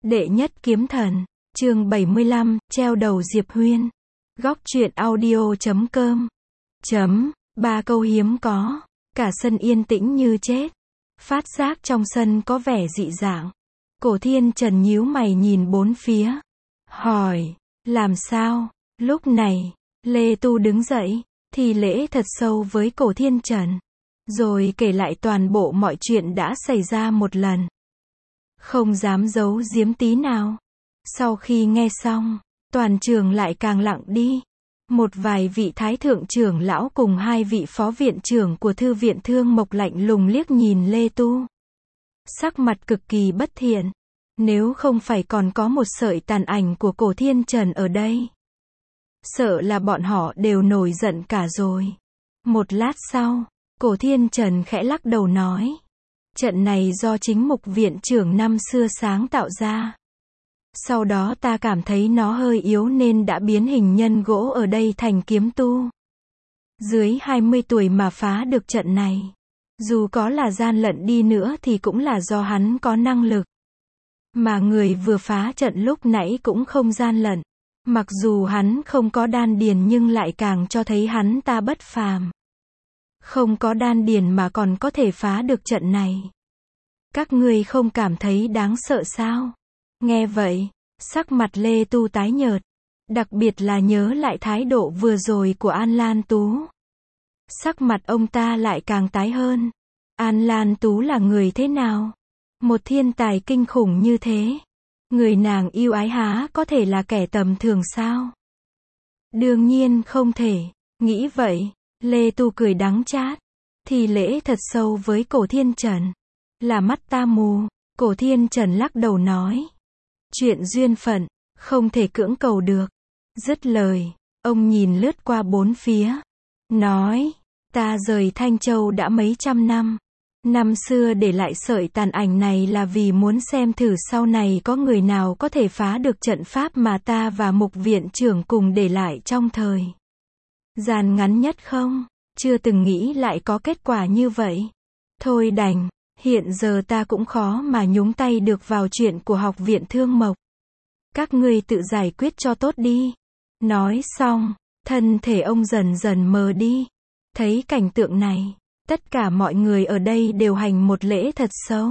Đệ nhất kiếm thần, chương 75, treo đầu Diệp Huyên. Góc truyện audio.com. Ba câu hiếm có. Cả sân yên tĩnh như chết. Phát giác trong sân có vẻ dị dạng. Cổ Thiên Trần nhíu mày nhìn bốn phía. Hỏi, làm sao? Lúc này, Lê Tu đứng dậy, thì lễ thật sâu với Cổ Thiên Trần. Rồi kể lại toàn bộ mọi chuyện đã xảy ra một lần. Không dám giấu giếm tí nào. Sau khi nghe xong, toàn trường lại càng lặng đi. Một vài vị thái thượng trưởng lão cùng hai vị phó viện trưởng của thư viện Thương Mộc lạnh lùng liếc nhìn Lê Tu. Sắc mặt cực kỳ bất thiện. Nếu không phải còn có một sợi tàn ảnh của Cổ Thiên Trần ở đây, sợ là bọn họ đều nổi giận cả rồi. Một lát sau, Cổ Thiên Trần khẽ lắc đầu nói. Trận này do chính Mục viện trưởng năm xưa sáng tạo ra. Sau đó ta cảm thấy nó hơi yếu nên đã biến hình nhân gỗ ở đây thành kiếm tu. Dưới 20 tuổi mà phá được trận này. Dù có là gian lận đi nữa thì cũng là do hắn có năng lực. Mà người vừa phá trận lúc nãy cũng không gian lận. Mặc dù hắn không có đan điền nhưng lại càng cho thấy hắn ta bất phàm. Không có đan điền mà còn có thể phá được trận này. Các ngươi không cảm thấy đáng sợ sao? Nghe vậy, sắc mặt Lê Tu tái nhợt. Đặc biệt là nhớ lại thái độ vừa rồi của An Lan Tú. Sắc mặt ông ta lại càng tái hơn. An Lan Tú là người thế nào? Một thiên tài kinh khủng như thế. Người nàng yêu ái há có thể là kẻ tầm thường sao? Đương nhiên không thể. Nghĩ vậy, Lê Tu cười đắng chát. Thì lễ thật sâu với Cổ Thiên Trần. Là mắt ta mù. Cổ Thiên Trần lắc đầu nói. Chuyện duyên phận, không thể cưỡng cầu được. Dứt lời, ông nhìn lướt qua bốn phía. Nói, ta rời Thanh Châu đã mấy trăm năm. Năm xưa để lại sợi tàn ảnh này là vì muốn xem thử sau này có người nào có thể phá được trận pháp mà ta và Mục viện trưởng cùng để lại trong thời gian ngắn nhất không? Chưa từng nghĩ lại có kết quả như vậy. Thôi đành, hiện giờ ta cũng khó mà nhúng tay được vào chuyện của Học viện Thương Mộc. Các ngươi tự giải quyết cho tốt đi. Nói xong, thân thể ông dần dần mờ đi. Thấy cảnh tượng này, tất cả mọi người ở đây đều hành một lễ thật sâu.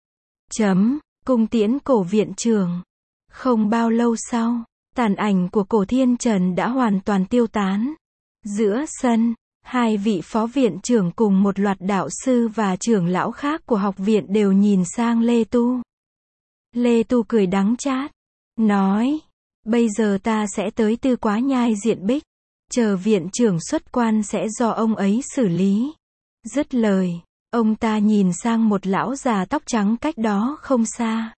Cung tiễn Cổ viện trưởng. Không bao lâu sau, tàn ảnh của Cổ Thiên Trần đã hoàn toàn tiêu tán. Giữa sân, hai vị phó viện trưởng cùng một loạt đạo sư và trưởng lão khác của học viện đều nhìn sang Lê Tu. Lê Tu cười đắng chát. Nói, bây giờ ta sẽ tới Tư Quá Nhai diện Bích. Chờ viện trưởng xuất quan sẽ do ông ấy xử lý. Dứt lời, ông ta nhìn sang một lão già tóc trắng cách đó không xa.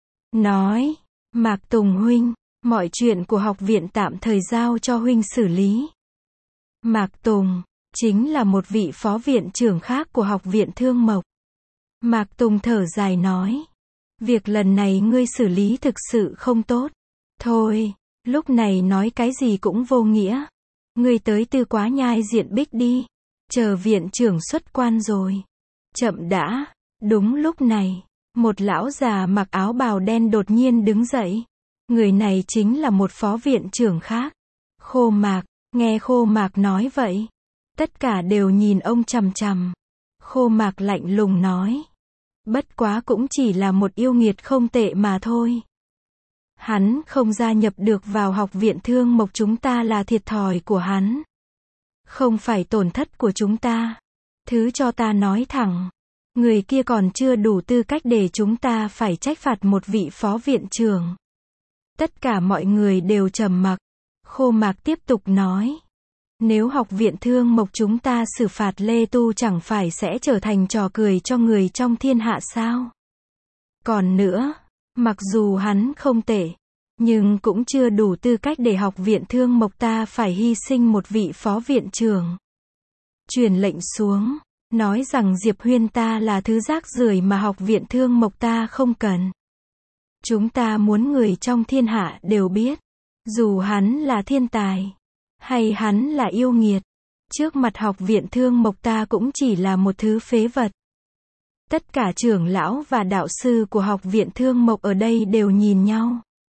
Nói, Mạc Tùng huynh, mọi chuyện của học viện tạm thời giao cho huynh xử lý. Mạc Tùng, chính là một vị phó viện trưởng khác của Học viện Thương Mộc. Mạc Tùng thở dài nói. Việc lần này ngươi xử lý thực sự không tốt. Thôi, lúc này nói cái gì cũng vô nghĩa. Ngươi tới Tư Quá Nhai diện Bích đi. Chờ viện trưởng xuất quan rồi. Chậm đã. Đúng lúc này, một lão già mặc áo bào đen đột nhiên đứng dậy. Người này chính là một phó viện trưởng khác. Khô Mạc. Nghe Khô Mạc nói vậy, tất cả đều nhìn ông chằm chằm. Khô Mạc lạnh lùng nói. Bất quá cũng chỉ là một yêu nghiệt không tệ mà thôi. Hắn không gia nhập được vào Học viện Thương Mộc chúng ta là thiệt thòi của hắn. Không phải tổn thất của chúng ta. Thứ cho ta nói thẳng. Người kia còn chưa đủ tư cách để chúng ta phải trách phạt một vị phó viện trưởng. Tất cả mọi người đều trầm mặc. Khô Mạc tiếp tục nói. Nếu Học viện Thương Mộc chúng ta xử phạt Lê Tu chẳng phải sẽ trở thành trò cười cho người trong thiên hạ sao? Còn nữa, mặc dù hắn không tệ, nhưng cũng chưa đủ tư cách để Học viện Thương Mộc ta phải hy sinh một vị phó viện trưởng. Truyền lệnh xuống, nói rằng Diệp Huyên ta là thứ rác rưởi mà Học viện Thương Mộc ta không cần. Chúng ta muốn người trong thiên hạ đều biết. Dù hắn là thiên tài, hay hắn là yêu nghiệt, trước mặt Học viện Thương Mộc ta cũng chỉ là một thứ phế vật. Tất cả trưởng lão và đạo sư của học viện Thương Mộc ở đây đều nhìn nhau.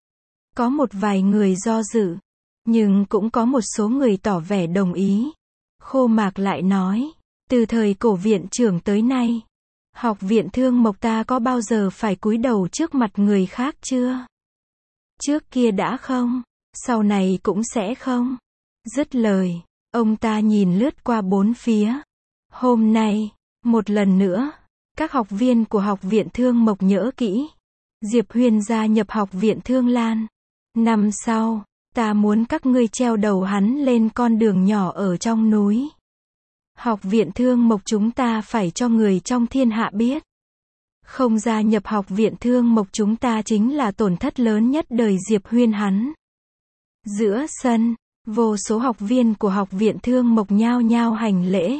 Có một vài người do dự, nhưng cũng có một số người tỏ vẻ đồng ý. Khô Mạc lại nói, từ thời cổ viện trưởng tới nay, học viện Thương Mộc ta có bao giờ phải cúi đầu trước mặt người khác chưa? Trước kia đã không, sau này cũng sẽ không. Dứt lời, ông ta nhìn lướt qua bốn phía. Hôm nay, một lần nữa, các học viên của học viện Thương Mộc nhớ kỹ. Diệp Huyên gia nhập học viện Thương Lan. Năm sau, ta muốn các ngươi treo đầu hắn lên con đường nhỏ ở trong núi. Học viện Thương Mộc chúng ta phải cho người trong thiên hạ biết. Không gia nhập học viện Thương Mộc chúng ta chính là tổn thất lớn nhất đời Diệp Huyên hắn. Giữa sân, vô số học viên của học viện Thương Mộc nhao nhao hành lễ.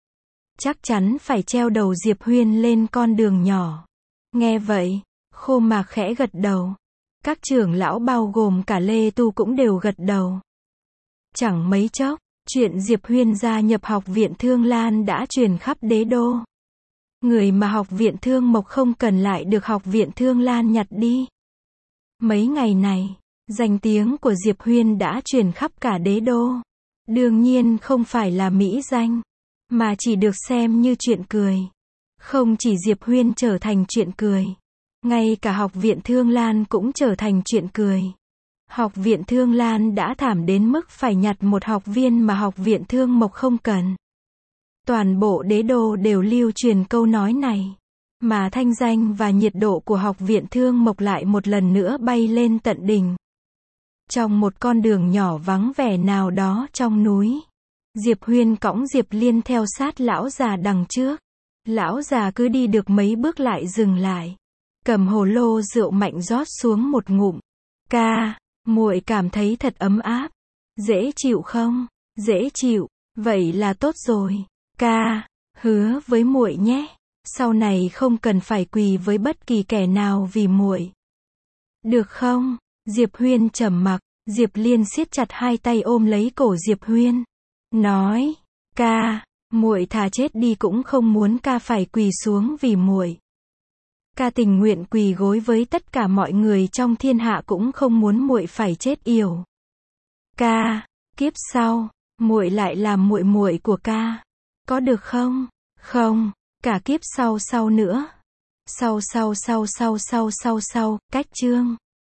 Chắc chắn phải treo đầu Diệp Huyên lên con đường nhỏ. Nghe vậy, Khô Mạc khẽ gật đầu. Các trưởng lão bao gồm cả Lê Tu cũng đều gật đầu. Chẳng mấy chốc, chuyện Diệp Huyên gia nhập học viện Thương Lan đã truyền khắp đế đô. Người mà học viện Thương Mộc không cần lại được học viện Thương Lan nhặt đi. Mấy ngày này, danh tiếng của Diệp Huyên đã truyền khắp cả đế đô. Đương nhiên không phải là mỹ danh, mà chỉ được xem như chuyện cười. Không chỉ Diệp Huyên trở thành chuyện cười, ngay cả học viện Thương Lan cũng trở thành chuyện cười. Học viện Thương Lan đã thảm đến mức phải nhặt một học viên mà học viện Thương Mộc không cần. Toàn bộ đế đô đều lưu truyền câu nói này. Mà thanh danh và nhiệt độ của học viện Thương Mộc lại một lần nữa bay lên tận đỉnh. Trong một con đường nhỏ vắng vẻ nào đó trong núi, Diệp Huyên cõng Diệp Liên theo sát lão già đằng trước. Lão già cứ đi được mấy bước lại dừng lại, cầm hồ lô rượu mạnh rót xuống một ngụm. Ca, muội cảm thấy thật ấm áp. Dễ chịu không? Dễ chịu, vậy là tốt rồi. Ca, hứa với muội nhé, sau này không cần phải quỳ với bất kỳ kẻ nào vì muội. Được không? Diệp Huyên trầm mặc. Diệp Liên siết chặt hai tay ôm lấy cổ Diệp Huyên, nói, ca, muội thà chết đi cũng không muốn ca phải quỳ xuống vì muội. Ca tình nguyện quỳ gối với tất cả mọi người trong thiên hạ cũng không muốn muội phải chết yểu. Ca, kiếp sau, muội lại làm muội muội của ca. Có được không? Không, cả kiếp sau nữa. Sau, cách chương